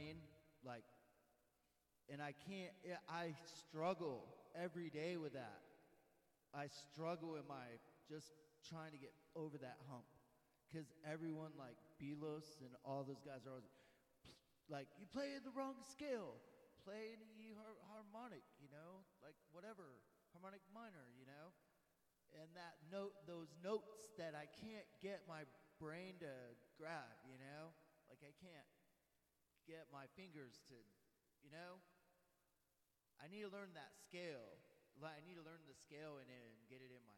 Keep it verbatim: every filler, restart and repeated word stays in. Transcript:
mean? Like, and I can't, I struggle every day with that. I struggle in my, just trying to get over that hump. Because everyone, like, Belos and all those guys are always, like, you play in the wrong scale. Play an E har- harmonic, you know? Like, whatever. Harmonic minor, you know? And that note, those notes that I can't get my brain to grab, you know? Like, I can't get my fingers to, you know? I need to learn that scale. Like, I need to learn the scale in it and get it in my